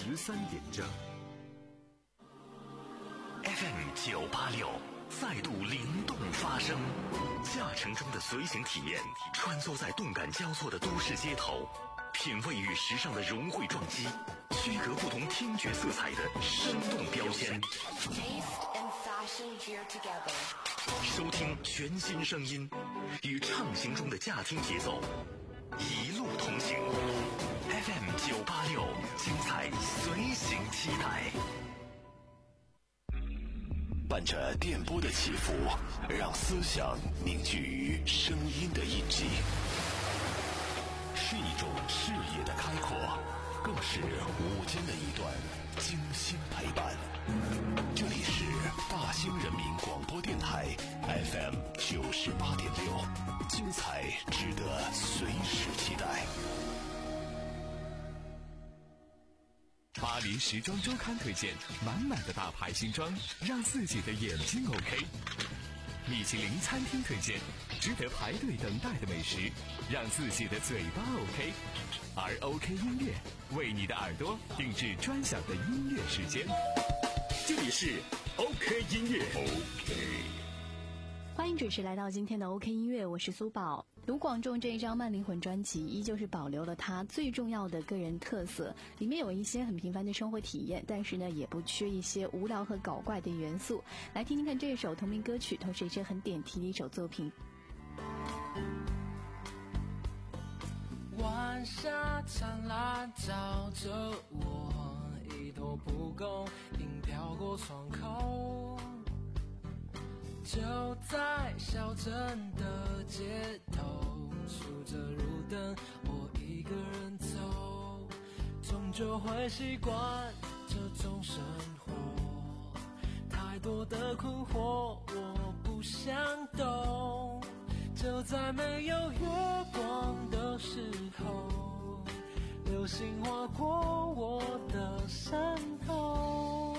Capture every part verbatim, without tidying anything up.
十三点正。 F M 九八六再度灵动发声，驾乘中的随行体验，穿梭在动感交错的都市街头，品味与时尚的融汇撞击，区隔不同听觉色彩的生动标签。收听全新声音，与畅行中的驾听节奏，一路同行。F M 九八六，精彩随行期待。伴着电波的起伏，让思想凝聚于声音的印记，是一种视野的开阔，更是午间的一段精心陪伴。这里是大兴人民广播电台 F M 九十八点六，精彩值得随时期待。 巴黎时装周刊推荐满满的大牌新装，让自己的眼睛 OK。米其林餐厅推荐值得排队等待的美食，让自己的嘴巴 OK。而 OK 音乐为你的耳朵定制专享的音乐时间。这里是 OK 音乐 OK。 欢迎准时来到今天的 OK 音乐，我是苏宝。卢广仲这一张慢灵魂专辑依旧是保留了他最重要的个人特色，里面有一些很平凡的生活体验，但是呢也不缺一些无聊和搞怪的元素。来听听看这首同名歌曲，同时也是很点题的一首作品。 晚霞灿烂照着我，一头蒲公英飘过窗口，就在小镇的街头，数着路灯，我一个人走，终究会习惯这种生活，太多的困惑我不想懂，就在没有月光的时候，流星划过我的身后，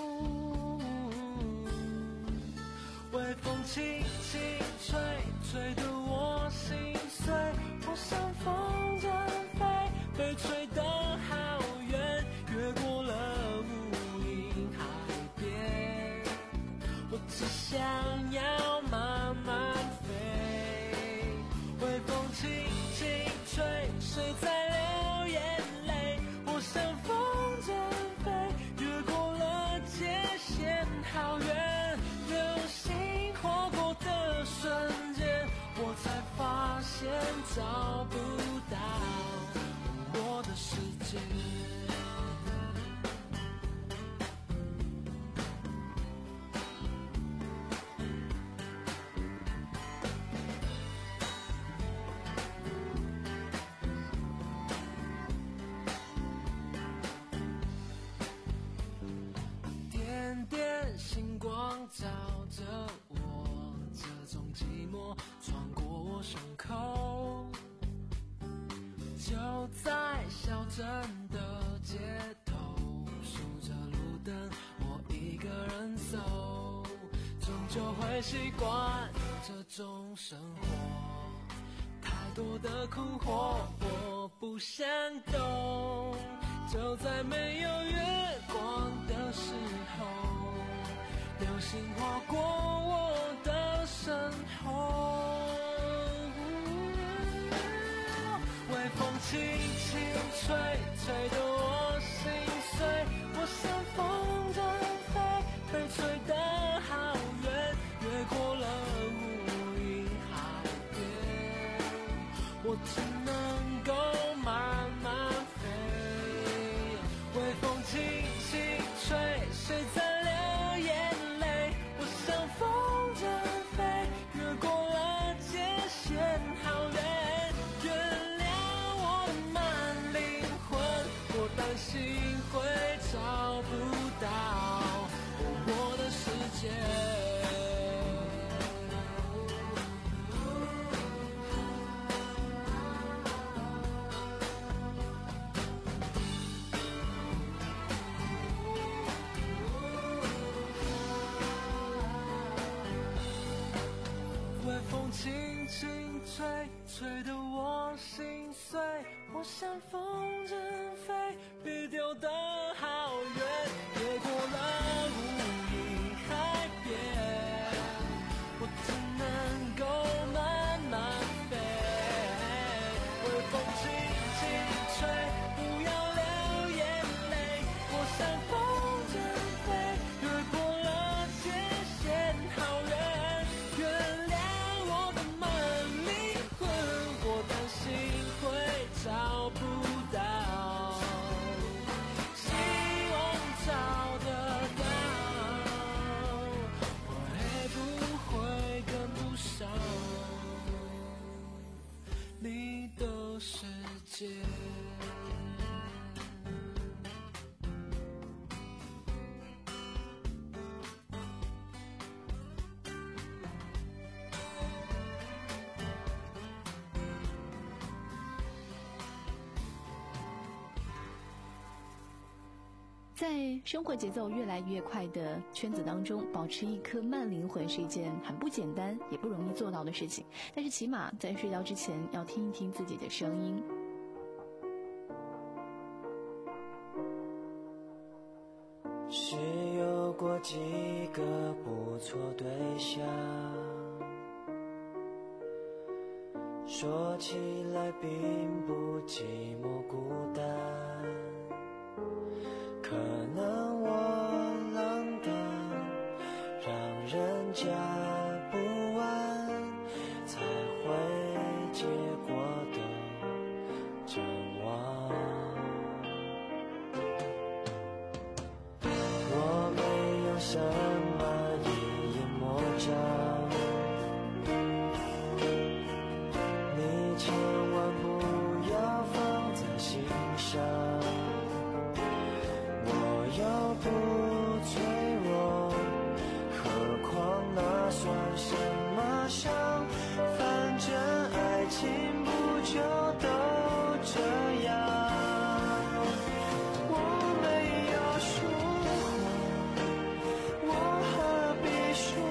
微风轻轻吹，吹得我心碎，我像风筝飞，被吹得好远，越过了无垠海边，我只想要慢慢飞，微风轻轻吹，谁在流眼泪，我像风筝飞，越过了界限好远，流星划过的瞬间，我才发现找不到我的世界。点点星光照着我，这种寂寞穿过我胸口，就在小镇的街头，数着路灯，我一个人走，终究会习惯这种生活，太多的困惑我不想懂，就在没有月光的时候，流星划过我的身后，微风轻轻吹，吹得我心碎，我像风筝飞，被吹得好远，越过了无垠海边，我只能够慢慢微风轻轻吹，谁在流眼泪，我像风筝飞，越过了界限好远，原谅我的慢灵魂，我担心会找不到我的世界。轻轻吹，吹得我心碎，我像风筝飞，别丢得好在生活节奏越来越快的圈子当中，保持一颗慢灵魂是一件很不简单也不容易做到的事情，但是起码在睡觉之前要听一听自己的声音。 是有过几个不错对象，说起来并不寂寞孤单，可能我浪荡，让人家不安，才会结果的真忘。我没有什么一言魔障，你千万不要放在心上，我又不脆弱，何况那算什么伤，反正爱情不就都这样。我没有说谎，我何必说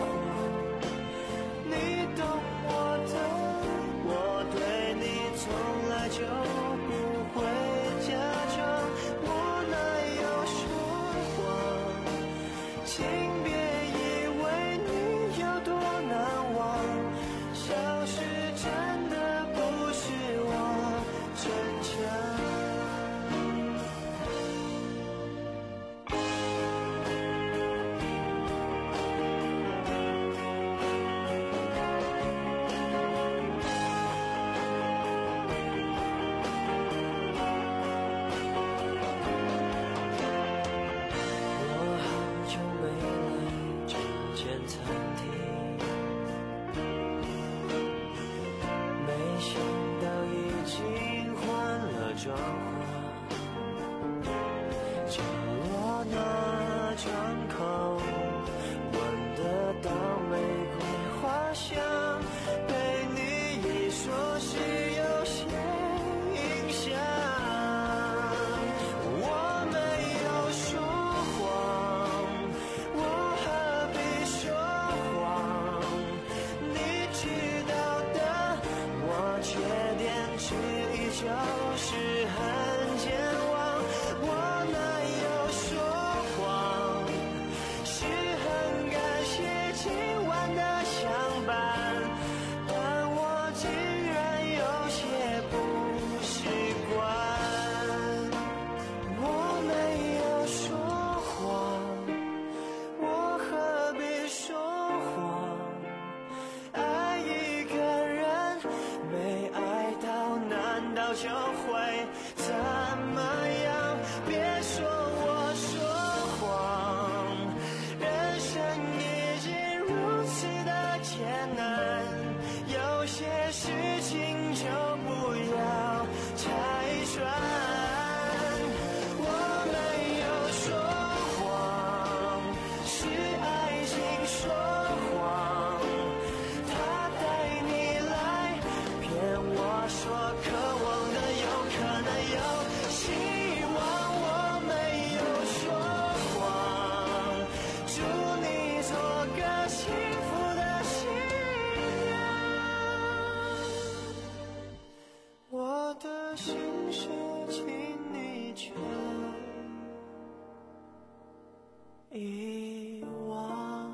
谎，你懂我的，我对你从来就不会假装，我哪有说谎，请别以为你有多难忘，消失真的不是我逞强。我好久没来这间餐厅，没想到已经换了装潢，角落那窗口闻得到玫瑰花香，被你一说是有些影响。我没有说谎，我何必说谎，你知道的，我缺点之一就是很健忘，我哪有说谎，是很感谢今晚的相伴，但我竟然有些不习惯。我没有说谎，我何必说谎，爱一个人没爱到，难道就会怎么样？别说我说谎，人生已经如此的艰难，有些事情就不要拆穿。我没有说谎，是爱情说谎，他带你来骗我说渴望的有可能有希望。我没有说谎，祝你做个幸福的新娘，我的心事请你全遗忘。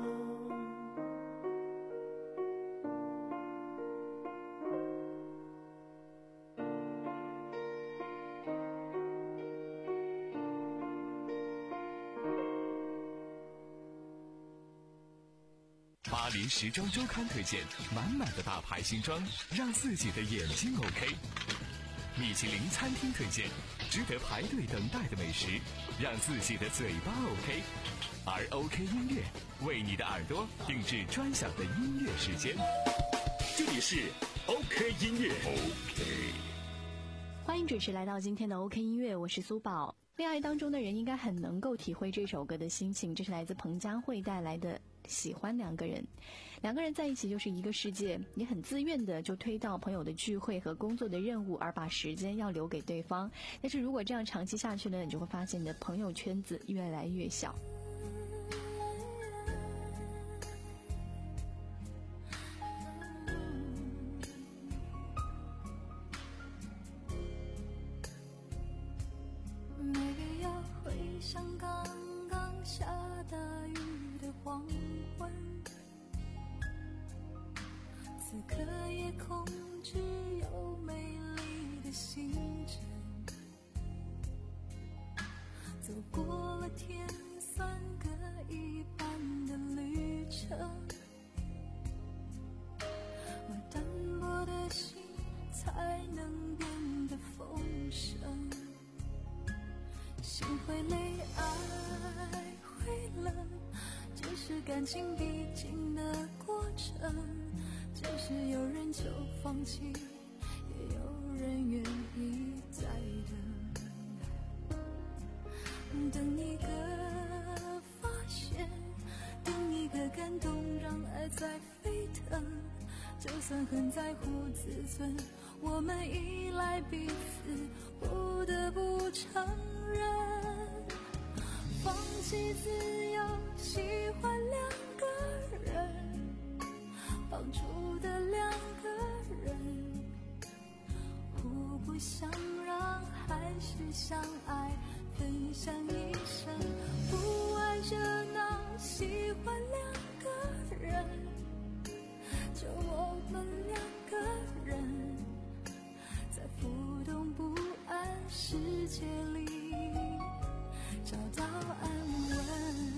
巴黎时装周刊推荐满满的大牌新装，让自己的眼睛 OK。米其林餐厅推荐值得排队等待的美食，让自己的嘴巴 OK。而 OK 音乐为你的耳朵定制专享的音乐时间。这里是 OK 音乐 OK。 欢迎准时来到今天的 OK 音乐，我是苏宝。恋爱当中的人应该很能够体会这首歌的心情，这是来自彭佳慧带来的喜欢两个人，两个人在一起就是一个世界，你很自愿的就推到朋友的聚会和工作的任务，而把时间要留给对方。但是如果这样长期下去呢，你就会发现你的朋友圈子越来越小。 像刚刚下大雨的黄昏，此刻夜空只有美丽的星辰，走过了天算各一半的旅程，而单薄的心才能变得丰盛，心会累，爱会冷，这是感情必经的过程，只是有人就放弃，也有人愿意再等，等一个发现，等一个感动，让爱再飞腾，就算很在乎自尊，我们依赖彼此，不得不承认，放弃自由，喜欢两个人，放逐的两个人，互不相让，还是相爱，分享一生，不爱热闹，喜欢两个人，就我们两个人，在浮动不安世界里找到安稳。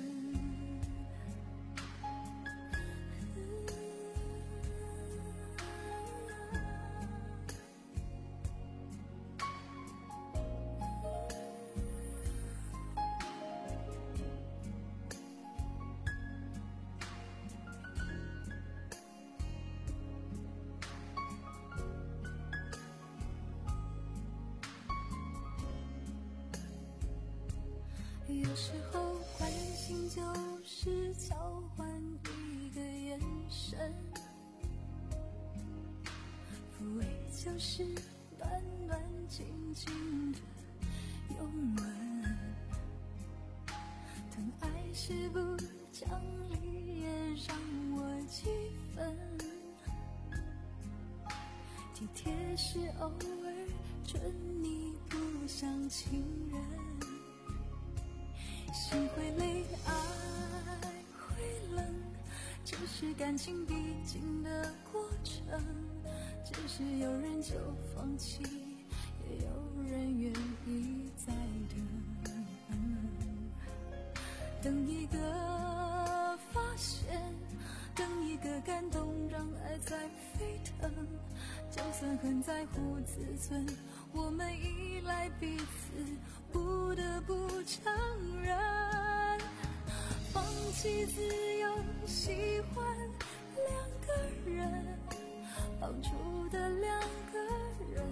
有时候关心就是交换一个眼神，抚慰就是暖暖静静的拥吻，疼爱是不讲理也让我几分，体贴是偶尔准你不像情人，心会累，爱会冷，这是感情必经的过程，只是有人就放弃，也有人愿意再等，等一个发现，等一个感动，让爱再飞腾，就算很在乎自尊，我们依赖彼此，不得不承认，放弃自由，喜欢两个人，放逐的两个人，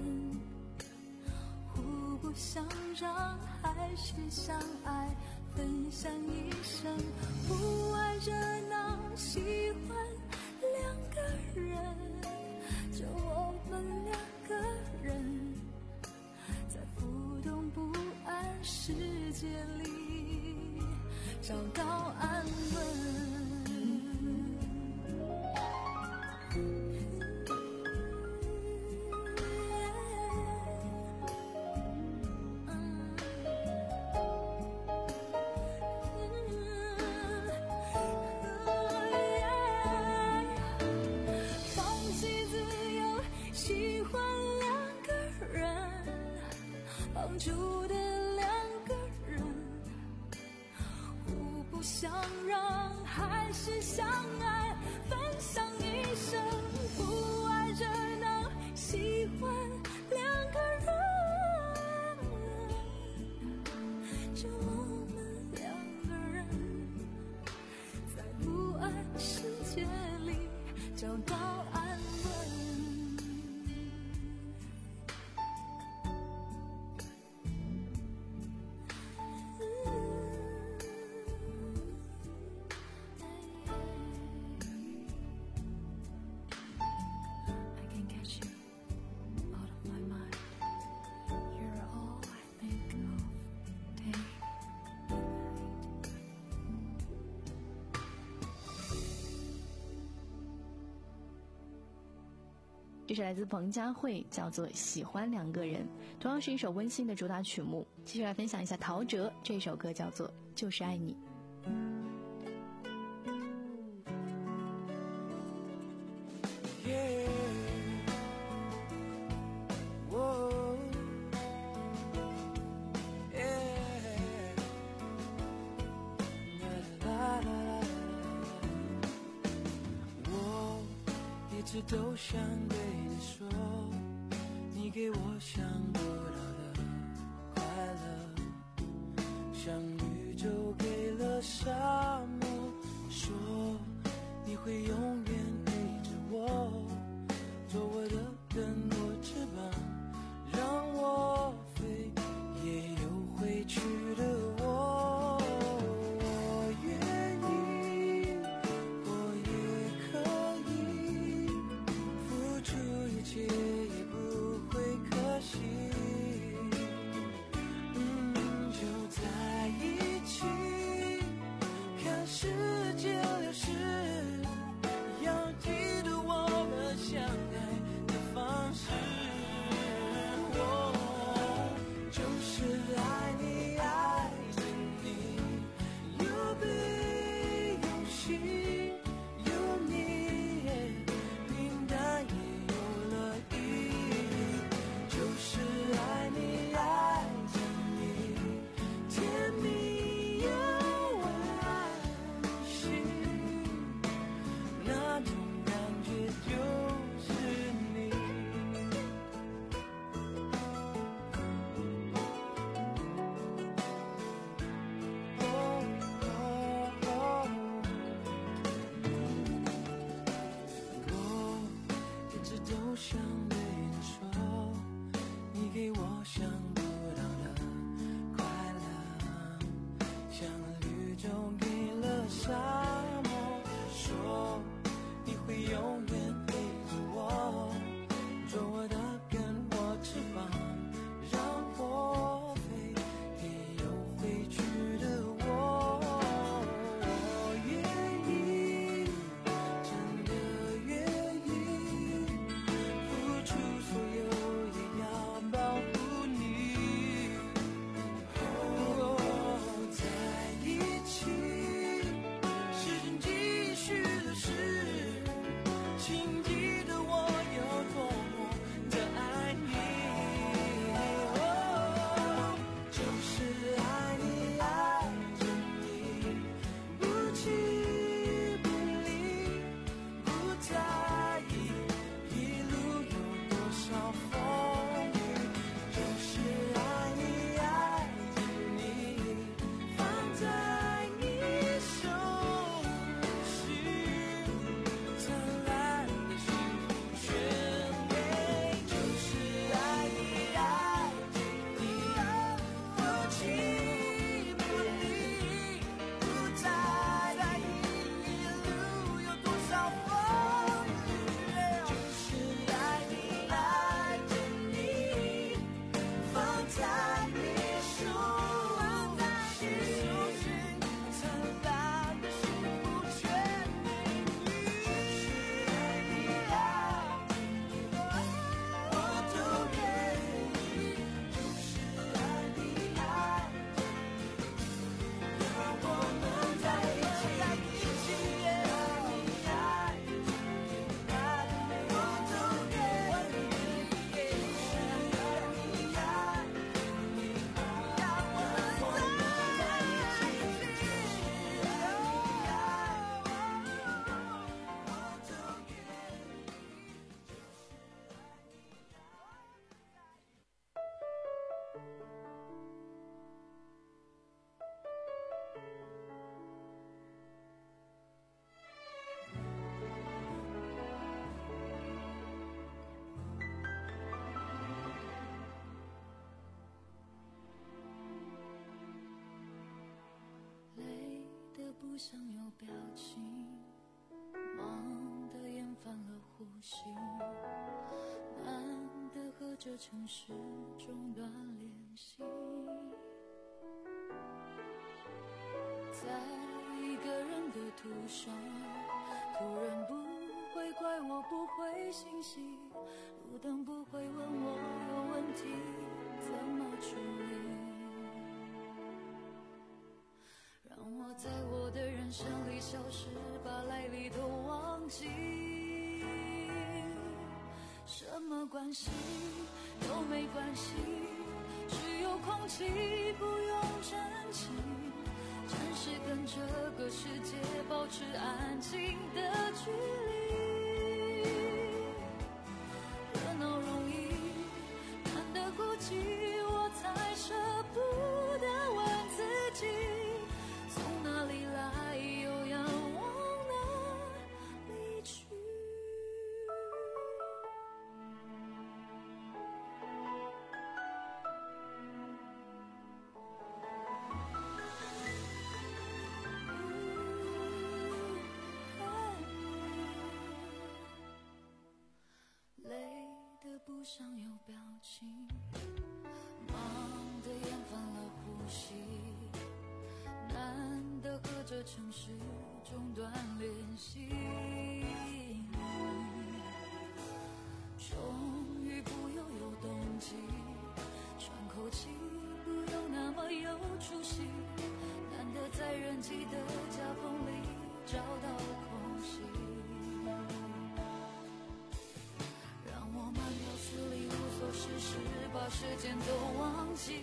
互不相让，还是相爱，分享一生，不爱热闹，喜欢两个人，就我们两个人，在浮动不安世界里找到安稳。放逐的两个人，互不相让，还是相爱，分享一生，不爱热闹，喜欢两个人，就我们两个人，在不安世界里找到安稳。 这是来自彭佳慧，叫做《喜欢两个人》，同样是一首温馨的主打曲目。继续来分享一下陶喆这首歌，叫做《就是爱你》。 一直都想对你说，你给我想不到的快乐，像宇宙给了沙漠，说你会永远陪着我，做我的根，我翅膀，让我飞，也有回去的我。 不想有表情，忙得厌烦了呼吸，难得和这城市中断联系，在一个人的途上，突然不会怪我我不会心息，路灯不会问我有问题怎么处理，让我在我的人生里消失，把来历都忘记。什么关系都没关系，只有空气不用珍惜，暂时跟这个世界保持安静的距离。热闹容易，难得孤寂，我才舍不得问自己，从哪里来又要往哪里去。不想有表情，忙得厌烦了呼吸，难得和这城市中断联系，终于不又有冬季，喘口气不用那么有出息，难得在人挤的夹缝里找到空隙，事实把时间都忘记，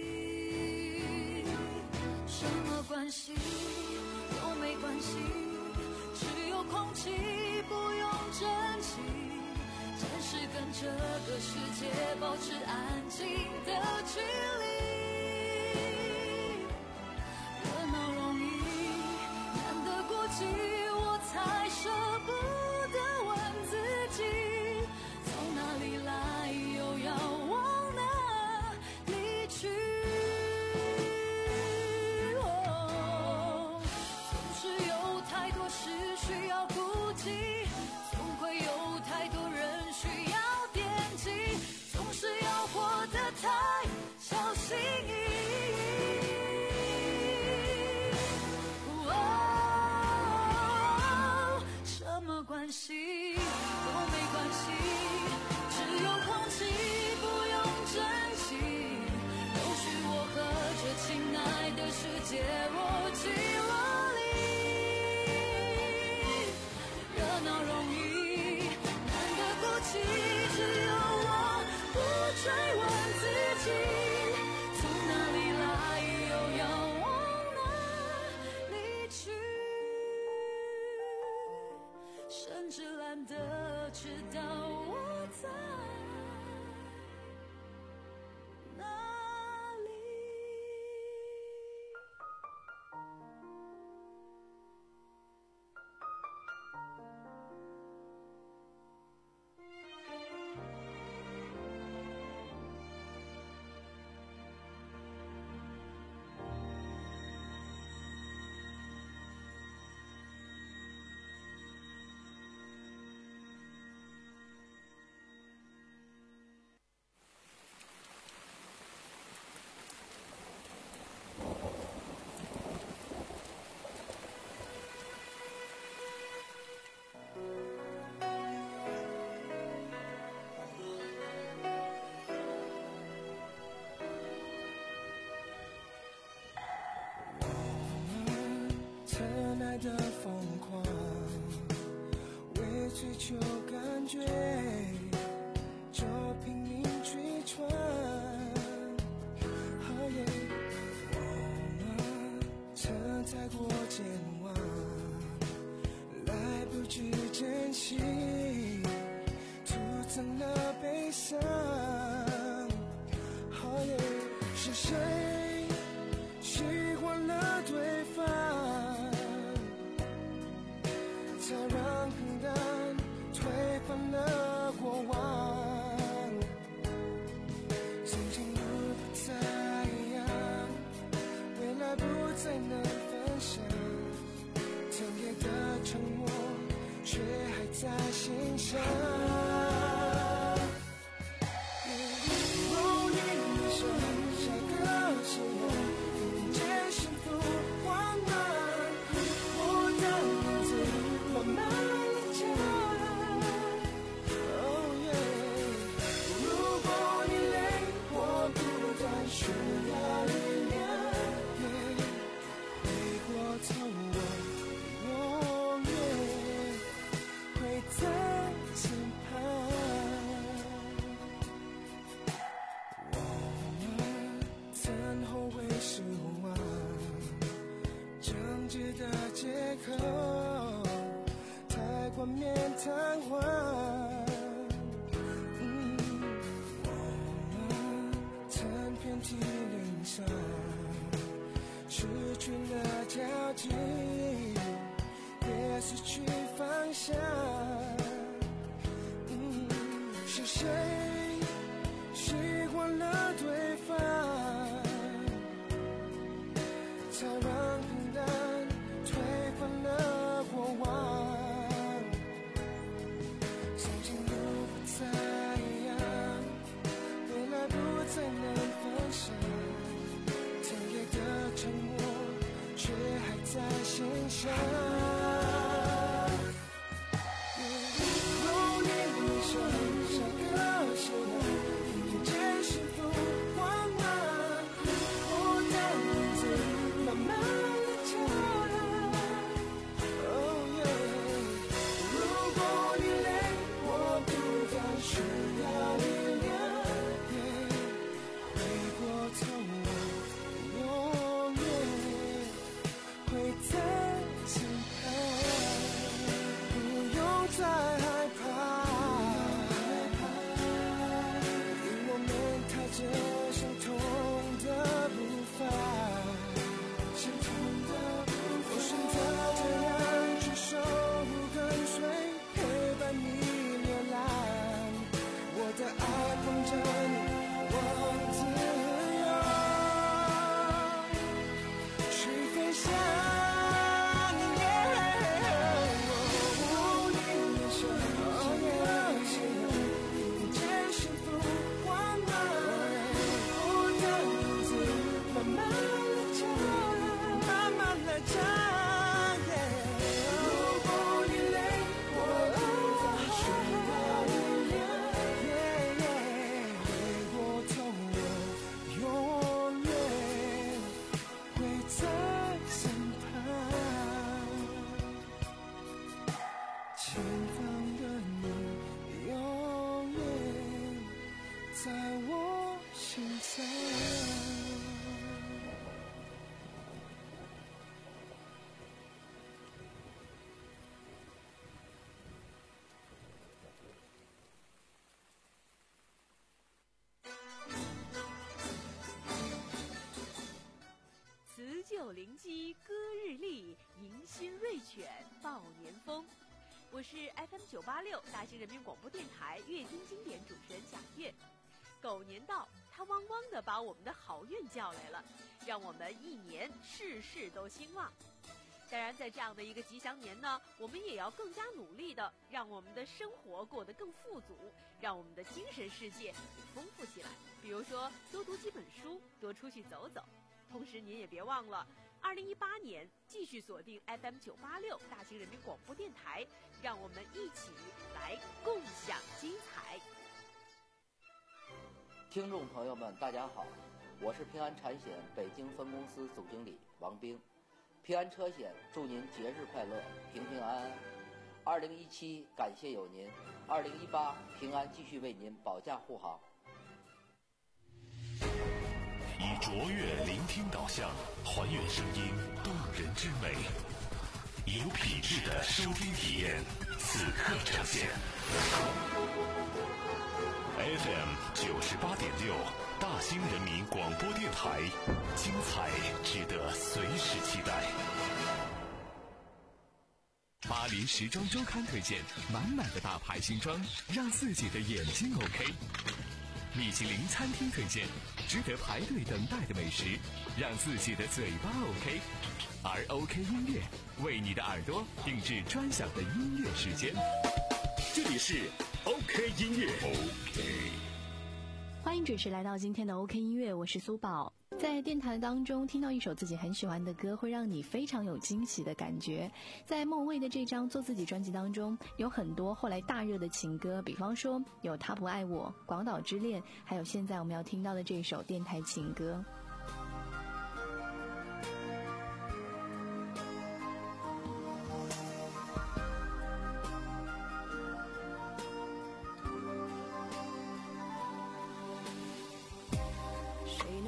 什么关系都没关系，只有空气不用珍惜，暂时跟这个世界保持安静的距离。热闹容易，难得孤寂，我才舍不得问自己，从哪里来又要往哪里去，哦，总是有太多事需要顾及，总会有太多人需要惦记，总是要活得太小心翼翼，哦，什么关系都没关系，只有空气不用珍惜，都许我和这亲爱的世界若即若离。热闹容易，难得孤寂，只有我不追问自己，从哪里来又要往哪里去，甚至懒得知道我在哪里。 特爱的疯狂，为追求感觉就拼命去闯，哦耶，我们曾太过健忘，来不及珍惜，徒增了悲伤，哦耶，是谁喜欢了对方，才让平淡推翻了过往，曾经如不再一样，未来不再能分享，特别的沉默却还在心上，如你的手下个夕阳，听见幸福缓慢，我的名字慢慢地叫， 候太冠冕堂皇，嗯，我们曾遍体鳞伤，失去了交集，也失去方向，嗯，是谁习惯了对方，才让平淡推翻了过往。曾经如不再一样，未来不再能分享，甜夜的沉默却还在心上。如你理想像个夕阳，遇见幸福光芒，我的名字慢慢地照亮。Oh yeah， 如果你累，我不再需要力量。Yeah， 回过头我永远会在身旁，不用再害怕，因我们踏着相同的步伐，相同的步伐。我选择这样去守护跟随，陪伴你流浪，我的爱捧着你往自由去飞翔。 辞旧临机歌日丽，迎新瑞犬报年风。我是 F M 九八六大兴人民广播电台乐听经典主持人贾月。狗年到，它汪汪地把我们的好运叫来了，让我们一年事事都兴旺。当然，在这样的一个吉祥年呢，我们也要更加努力的让我们的生活过得更富足，让我们的精神世界也丰富起来。比如说，多读几本书，多出去走走。同时，您也别忘了，二零一八年继续锁定 F M 九八六大兴人民广播电台，让我们一起来共享精彩。 听众朋友们，大家好，我是平安产险北京分公司总经理王兵。平安车险祝您节日快乐，平平安安。二零一七感谢有您，二零一八平安继续为您保驾护航。 以卓越聆听导向，还原声音动人之美，有品质的收听体验，此刻呈现。F M 九十八点六，大兴人民广播电台，精彩值得随时期待。 巴黎时装周刊推荐满满的大牌新装，让自己的眼睛 OK。米其林餐厅推荐值得排队等待的美食，让自己的嘴巴 OK。而 OK 音乐为你的耳朵定制专享的音乐时间。 这里是 OK 音乐 OK。 欢迎准时来到今天的 OK 音乐，我是苏宝。在电台当中听到一首自己很喜欢的歌，会让你非常有惊喜的感觉。在莫文蔚的这张做自己专辑当中，有很多后来大热的情歌，比方说有他不爱我、广岛之恋，还有现在我们要听到的这首电台情歌。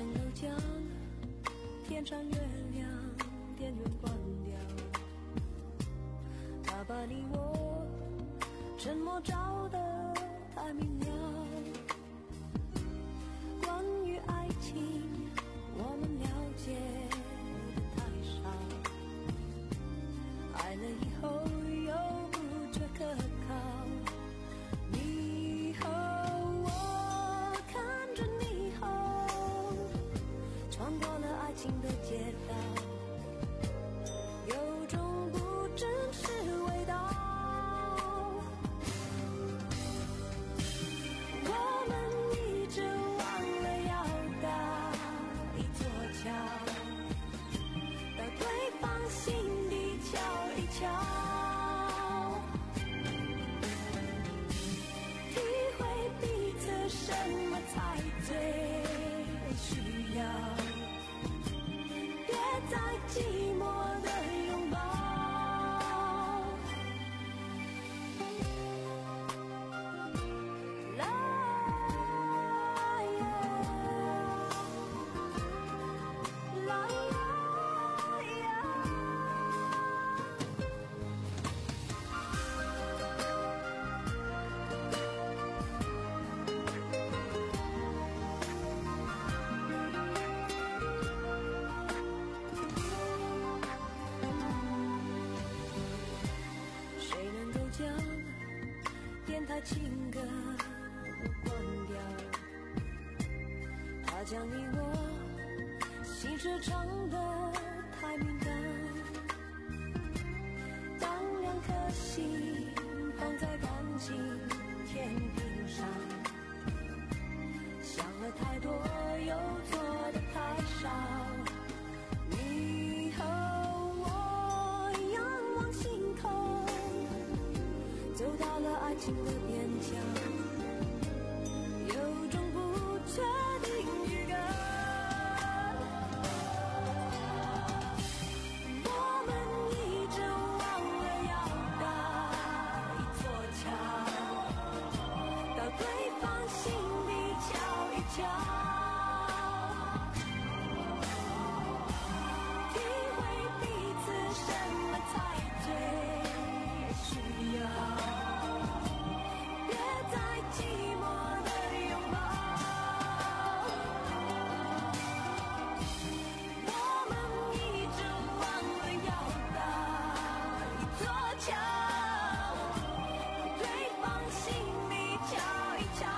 天上月亮，电源关掉， 把你我沉默照得太明了。关于爱情，我们了解的太少，爱了以后又不觉可靠。你和我看着霓虹，穿过了爱情的街道，有种不真实味道。我们一直忘了要搭一座桥，到对方心底瞧一瞧，体会彼此什么才最需要，别再寂寞的拥抱。啦呀，啦呀。谁能够将电台情歌关掉？它将你我心事唱得太敏感。当两颗心放在感情天平上，想了太多又做得太少。你和我仰望星空，走到了爱情的边疆，有种不确定预感。我们一直忘了要搭一座桥，到对方心底瞧一瞧，体会彼此什么才最需要，别再寂寞的拥抱。我们一直忘了要搭一座桥，对方心里瞧一瞧，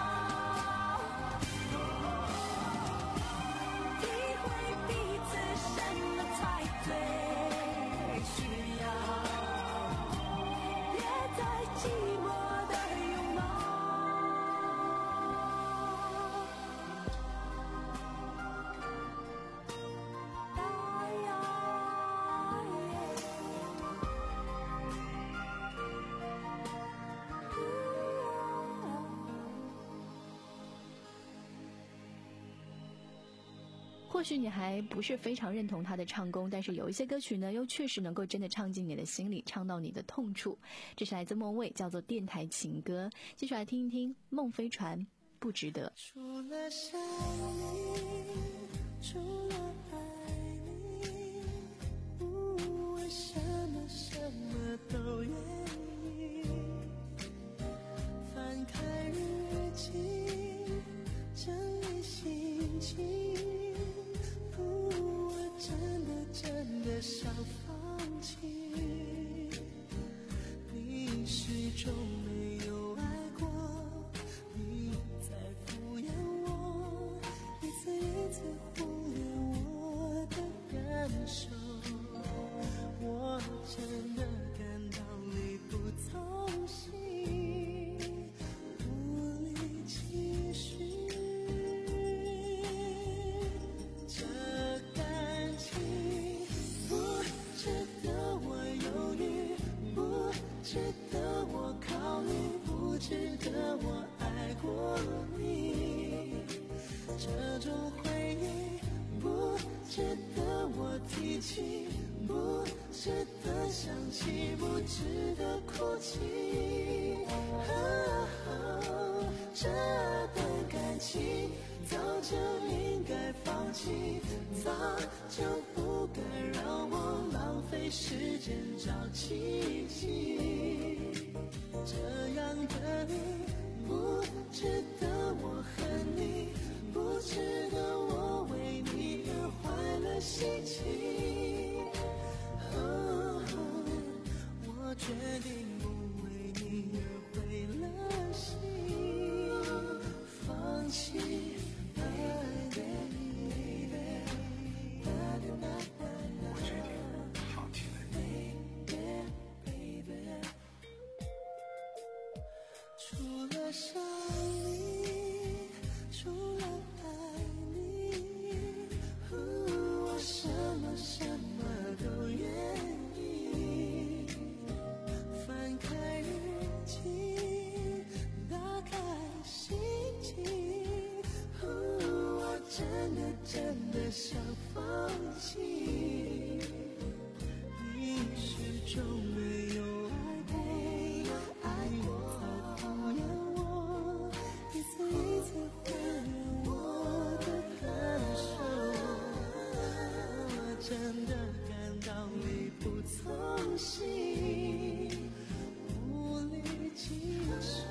体会彼此什么才最需要，别再寂寞的拥抱。哎呀或许你还不是非常认同他的唱功，但是有一些歌曲呢，又确实能够真的唱进你的心里，唱到你的痛处。这是来自莫蔚，叫做《电台情歌》。继续来听一听《梦飞船》，不值得。 除了想你，除了爱你，不为什么什么都愿意。翻开日记，整理心情，不，我真的真的想放弃。你始终没有爱过，你在敷衍我，一次一次忽略我的感受。我真的感到力不从心，无力继续。这感情不值得我犹豫，不值得我考虑，不值得我爱过你。这种回忆不值得我提起，不值得想起，不值得哭泣。哦，这段感情早就应该放弃，早就不该让我浪费费时间找奇迹。这样的你不值得我恨你，不值得我为你而坏了心情。哦，我决定不为你而毁了心，放弃爱的你。 我决定放弃了你。 除了想你，除了爱你，我什么什么都愿意。翻开日记，打开心情，我真的真的想放弃。你始终没有爱过，爱我不要我，一次一次还原我的感受。我真的感到力不从心，无力继续。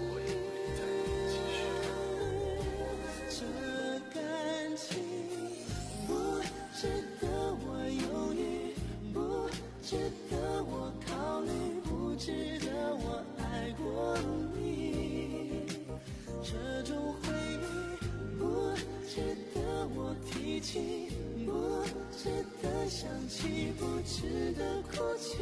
这感情不值得我犹豫，不值得我考虑，不值得我爱过你。这种回忆不值得我提起，不值得想起，不值得哭泣。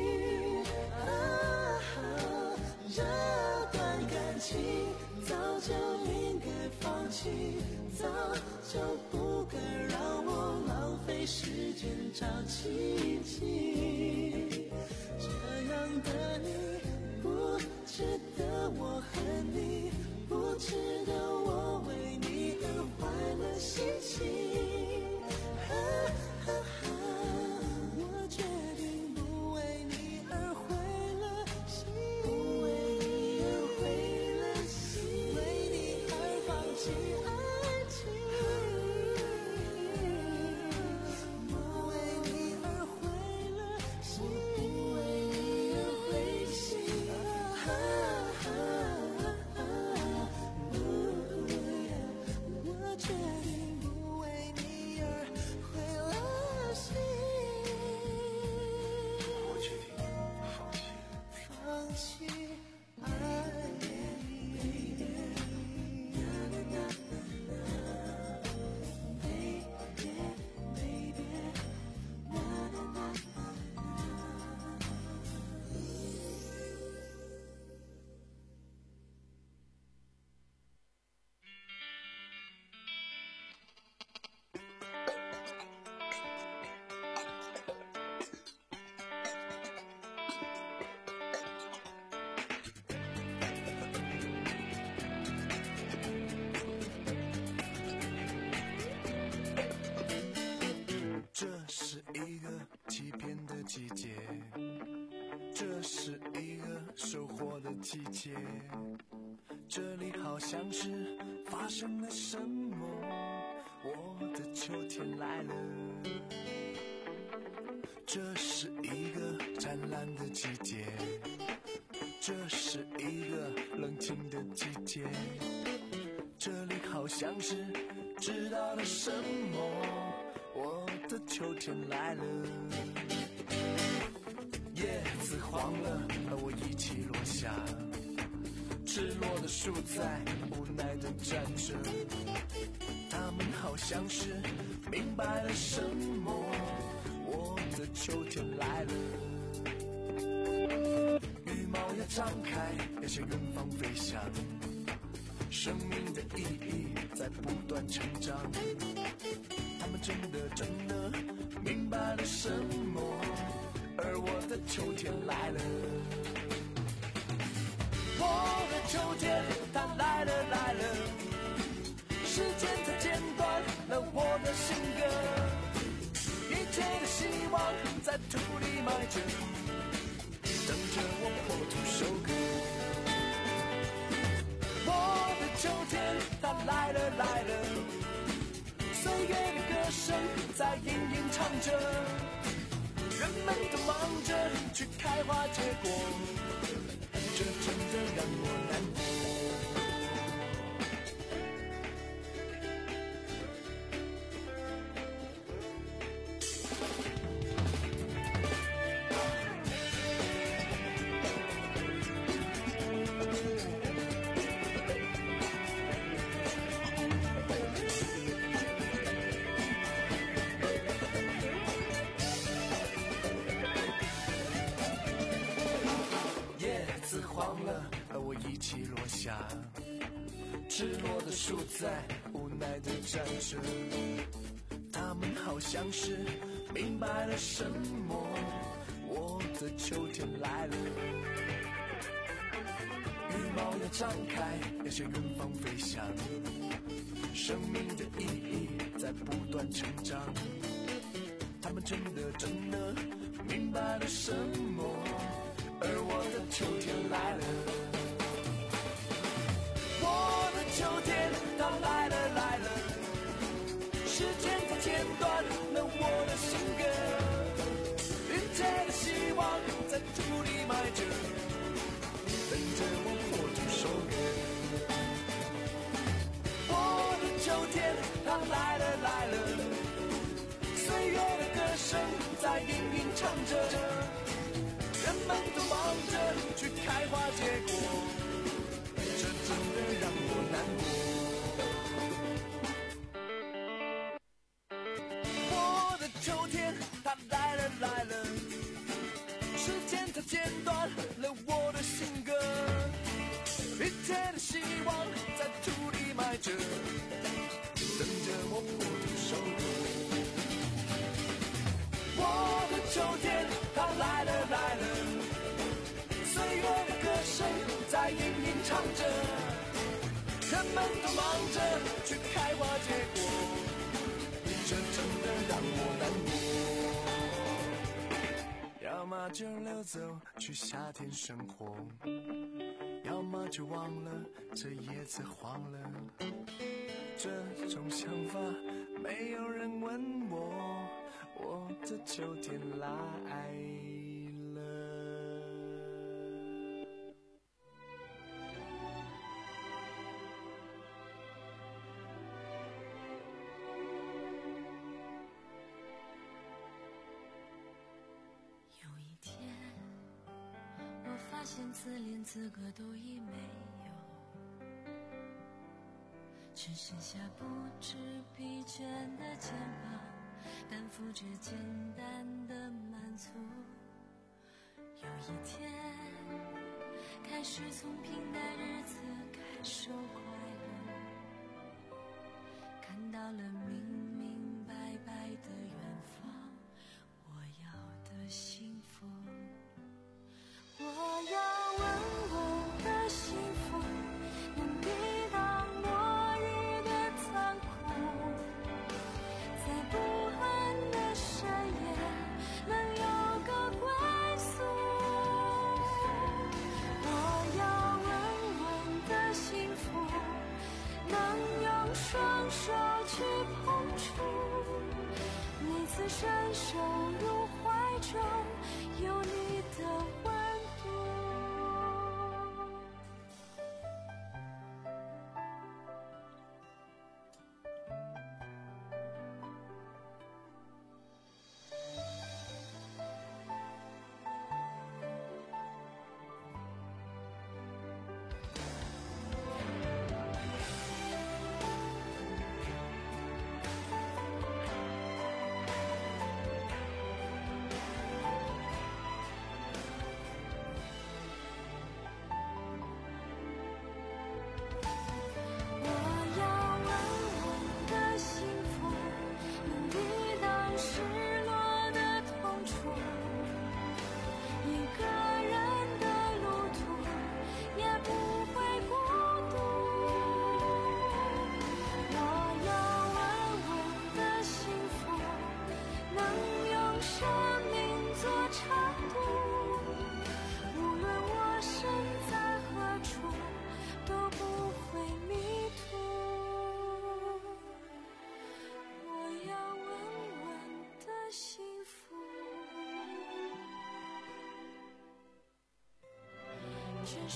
啊，这段感情早就应该放弃，早就不该让我浪费时间找奇迹。这样的你不值得我恨你，不值得我为你而坏了心情。啊啊啊，我决定不为你而毁了心，不为你而毁了心，为你而放弃爱情，不为你而毁了心，不为你而灰心。啊啊啊，我决定不为你而毁了心， 我决定放弃了。 放弃爱你。这是一个欺骗的季节，这是一个收获的季节，这里好像是发生了什么，我的秋天来了。这是一个灿烂的季节，这是一个冷清的季节，这里好像是知道了什么，我的秋天来了。叶子黄了，和我一起落下，赤裸的树在无奈地站着，它们好像是明白了什么，我的秋天来了。羽毛要张开，要向远方飞翔，生命的意义在不断成长，他们真的真的明白了什么，而我的秋天来了。我的秋天它来了来了，时间它剪断了我的性格，一切的希望在土里埋着，等着我破土收割。我的秋天它来了来了，岁月的歌声在隐隐唱着，人们都忙开花结果，这真的让我难过。赤裸的树在无奈地站着，它们好像是明白了什么，我的秋天来了，羽毛要张开，要向远方飞翔，生命的意义在不断成长，它们真的真的明白了什么，而我的秋天来了，我的秋天它来了来了，时间它剪断了我的性格，一切的希望在土里埋着，等着我播出首歌。我的秋天它来了来了，岁月的歌声在隐隐唱着，人们都忙着去开花结果，这真的让我难过。我的秋天它来了来了，时间它剪断了我的性格，一切的希望在土里埋着，等着我播出首歌。我的秋天它来了来了，岁月的歌声在隐隐唱着，人们都忙着去开花结果，这真的让我难过。要么就溜走去夏天生活，要么就忘了这叶子黄了，这种想法没有人问我，我的秋天来了。 有一天，我发现自怜资格都已没有，只剩下不知疲倦的肩膀，担负着简单的满足。有一天，开始从平淡日子感受快乐，看到了明明白白的远方，我要的幸福。我要稳稳的幸福，能抵挡末日的残酷，在不安的深夜能有个归宿。我要稳稳的幸福，能用双手去碰触，每次伸手入怀中有你的温度。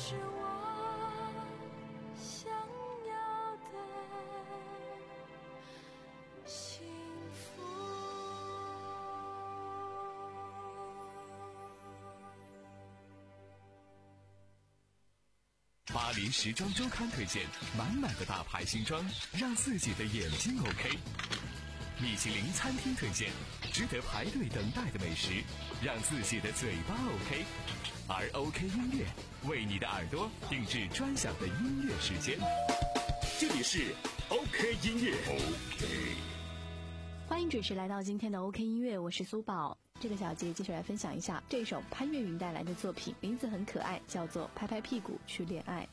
是我想要的幸福。 巴黎时装周刊推荐满满的大牌新装，让自己的眼睛 OK。米其林餐厅推荐值得排队等待的美食，让自己的嘴巴 OK。而 OK 音乐为你的耳朵定制专享的音乐时间。 这里是 OK 音乐 OK。 欢迎准时来到今天的 OK 音乐，我是苏宝。这个小节继续来分享一下这首潘越云带来的作品，名字很可爱，叫做《拍拍屁股去恋爱》。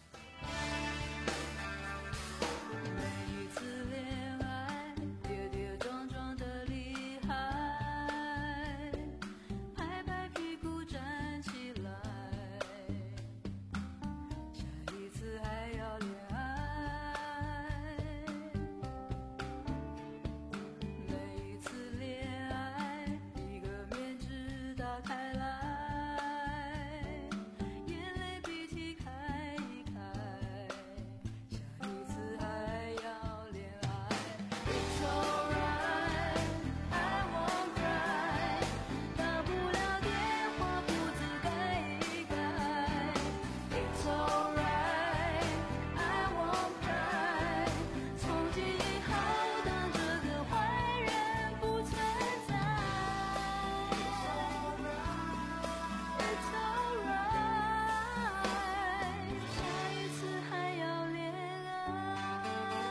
每一次恋爱跌跌撞撞的厉害，拍拍屁股站起来，下一次还要恋爱。每一次恋爱一个面纸打开来，眼泪鼻涕开一开，下一次还要恋爱。It's alright, I won't cry， 大不了电话簿子改一改。It's alright, I won't cry， 从今以后当这个坏人不存在。It's alright， 下一次还要恋爱。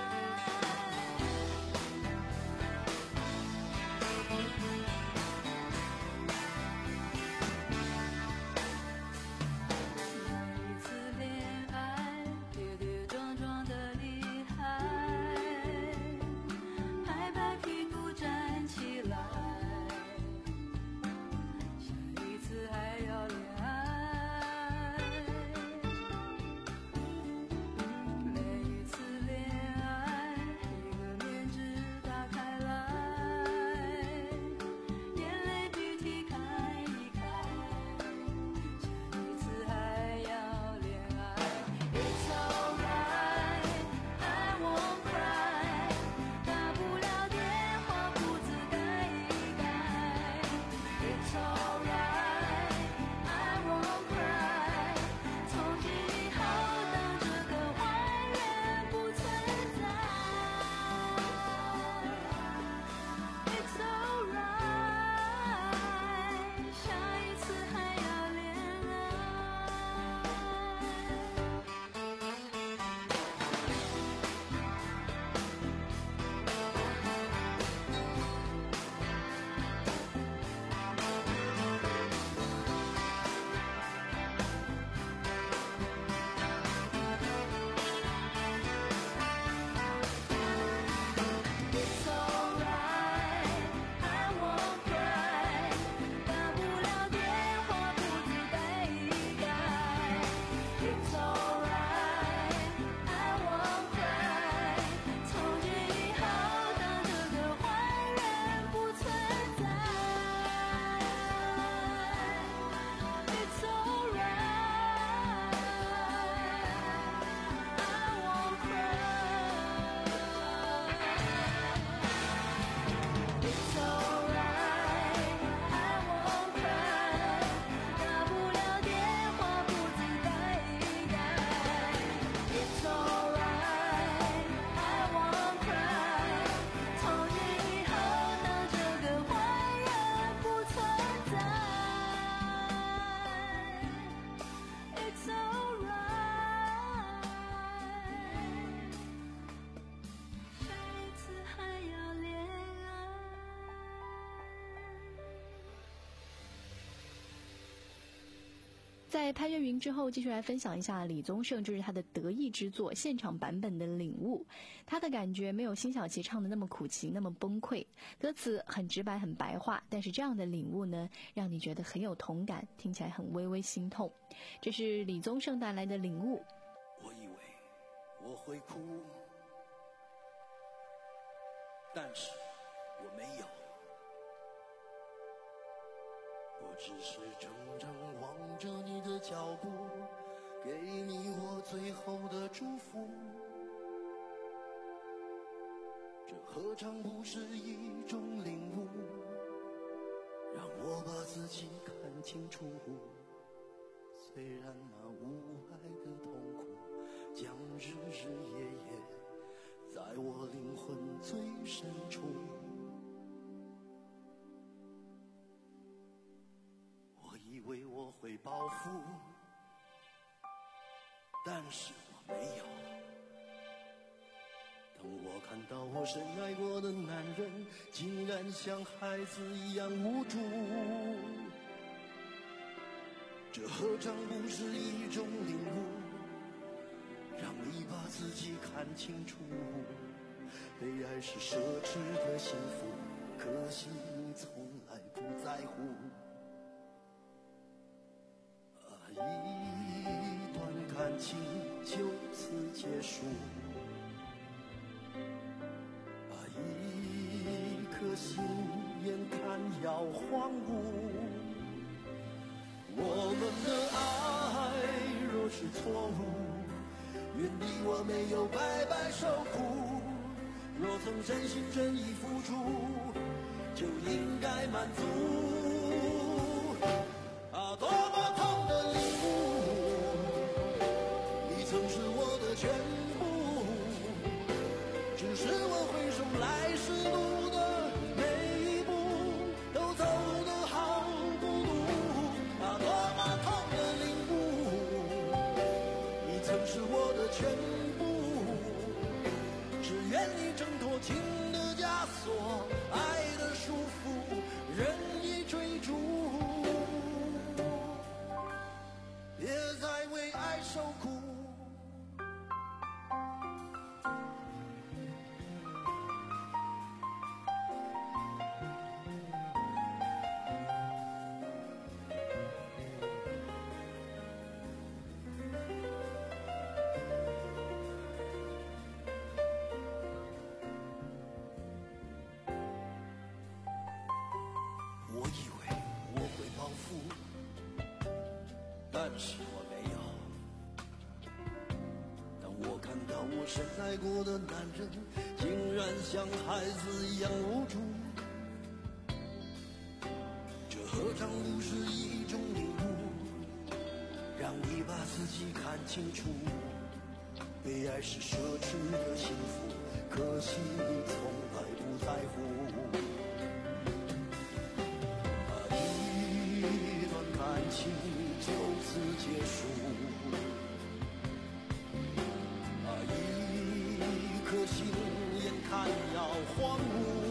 每一次恋爱跌跌撞撞的厉害，拍拍屁股站起来，下一次还要恋爱。每一次恋爱一个面纸打开来，眼泪鼻涕开一开，下一次还要恋爱。It's alright, I won't cry， 大不了电话簿子改一改。It's alright, I won't cry， 从今以后当这个坏人不存在。It's alright， 下一次还要恋爱。It's alright, I won't cry， 大不了电话簿子改一改。It's alright, I won't cry， 从今以后当这个坏人不存在。It's alright, I won't cry。It's alright, I won't cry， 大不了电话簿子改一改。It's alright, I won't cry， 从今以后当这个坏人不存在。It's alright， 下一次还要恋爱。 在潘越云之后，继续来分享一下李宗盛，这是他的得意之作，现场版本的《领悟》。他的感觉没有辛晓琪唱的那么苦情，那么崩溃，歌词很直白，很白话，但是这样的领悟呢，让你觉得很有同感，听起来很微微心痛。这是李宗盛带来的《领悟》。 我以为我会哭，但是我没有。我只是怔怔望着你的脚步， 给你我最后的祝福，这何尝不是一种领悟，让我把自己看清楚。虽然那无爱的痛苦将日日夜夜在我灵魂最深处，我以为我会报复，但是我没有。当我看到我深爱过的男人竟然像孩子一样无助，这何尝不是一种领悟，让你把自己看清楚。被爱是奢侈的幸福，可惜你从来不在乎。啊，一段感情就此结束，啊，一颗心眼看要荒芜。我们的爱若是错误，愿你我没有白白受苦。若曾真心真意付出，就应该满足。啊，多么痛的领悟，你曾是我的全部，只是我回首来时路的每一步都走得好孤独。啊，多么痛的领悟，你曾是我的全部，只愿你挣脱情的枷锁，爱的束缚，任意追逐，别再为爱受苦。我以为我会报复，但是我没有。当我看到我深爱过的男人竟然像孩子一样无助，这何尝不是一种领悟，让你把自己看清楚。被爱是奢侈的幸福，可惜你从来不在乎。一段感情就此结束，啊，一颗心眼看要荒芜。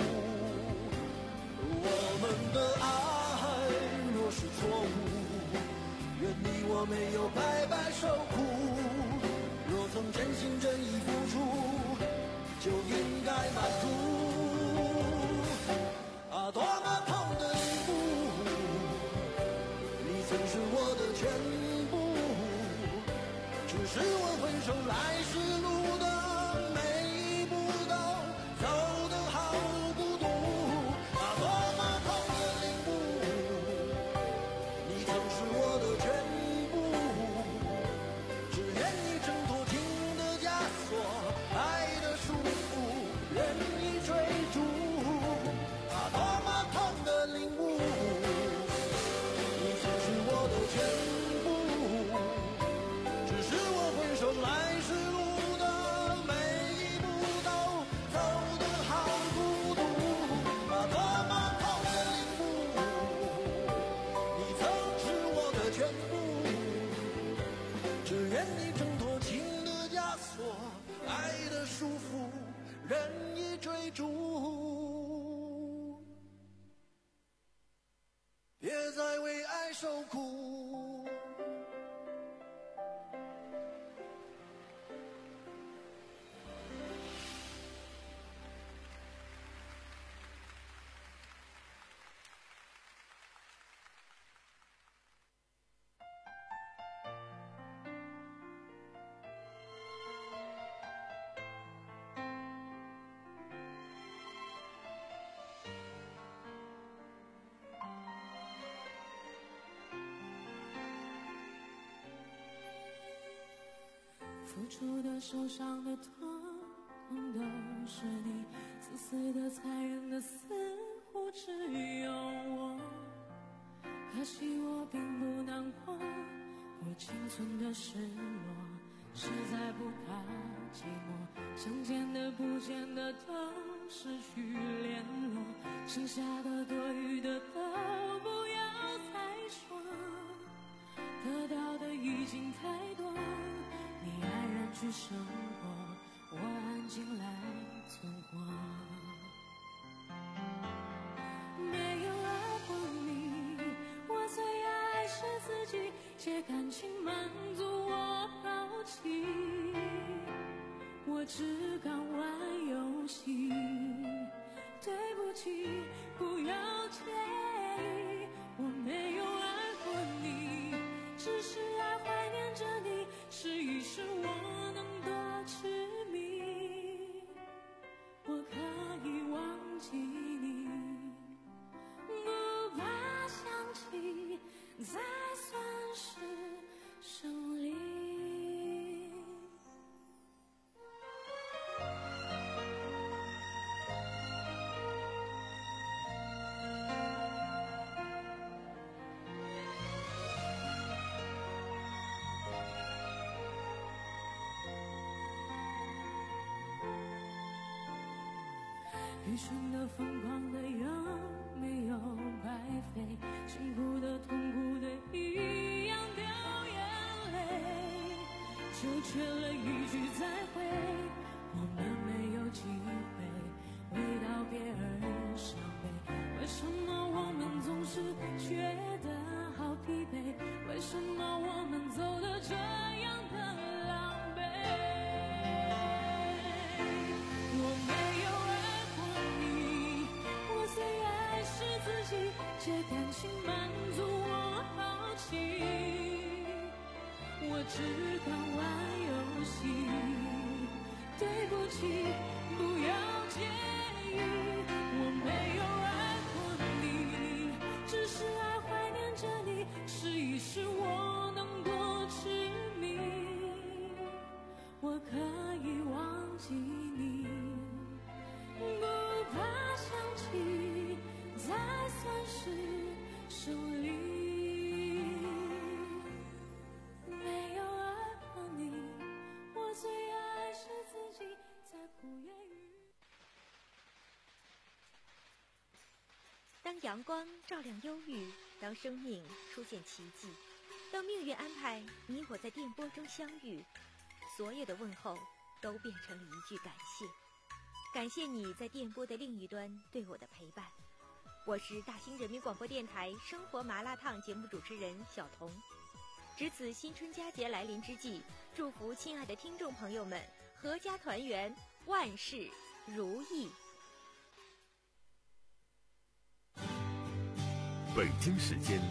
我们的爱若是错误，愿你我没有白白受苦。若曾真心真意付出，就应该满足。啊，多么痛的领悟，你曾是我的全部，只是我回首来时路的每一步都走得好孤独。啊，多么痛的领悟，你曾是我的全部，只愿你挣脱情的枷锁，爱的束缚，任意追逐。啊，多么痛的领悟，你曾是我的全部，只是我回首来时路的每一步都走得好孤独。啊，多么痛的领悟，你曾是我的全部，只愿你挣脱情的枷锁，爱的束缚，任意追逐，别再为爱受苦。 付出的受伤的痛都是你，自私的残忍的似乎只有我，可惜我并不难过，我仅存的失落实在不怕寂寞，想见的不见的都失去联络，剩下的多余的都不要再说，得到的已经太多，你安然去生活，我安静来存活。没有爱过你，我最爱是自己，借感情满足我好奇，我只敢玩游戏，对不起，不要介意，我没有爱过你，只是爱怀念着你，试一试我能多痴迷，我可以忘记你，不怕想起，才算是胜利。愚蠢的疯狂的有没有白费，辛苦的痛苦的一样掉眼泪，就缺了一句再会，我们没有机会为道别而伤悲，为什么我们总是觉得好疲惫，为什么我们走得这样的狼狈，我没有借感情满足我好奇，我只敢玩游戏，对不起，不要介意，我没有爱过你，只是爱怀念着你，试一试我能多痴迷，我可以忘记你，不怕想起，才算是胜利。没有爱过你，我最爱是自己，在苦也与。 当阳光照亮忧郁，当生命出现奇迹，当命运安排你我在电波中相遇，所有的问候都变成了一句感谢。感谢你在电波的另一端对我的陪伴。我是大兴人民广播电台生活麻辣烫节目主持人小彤。值此新春佳节来临之际，祝福亲爱的听众朋友们阖家团圆，万事如意。 北京时间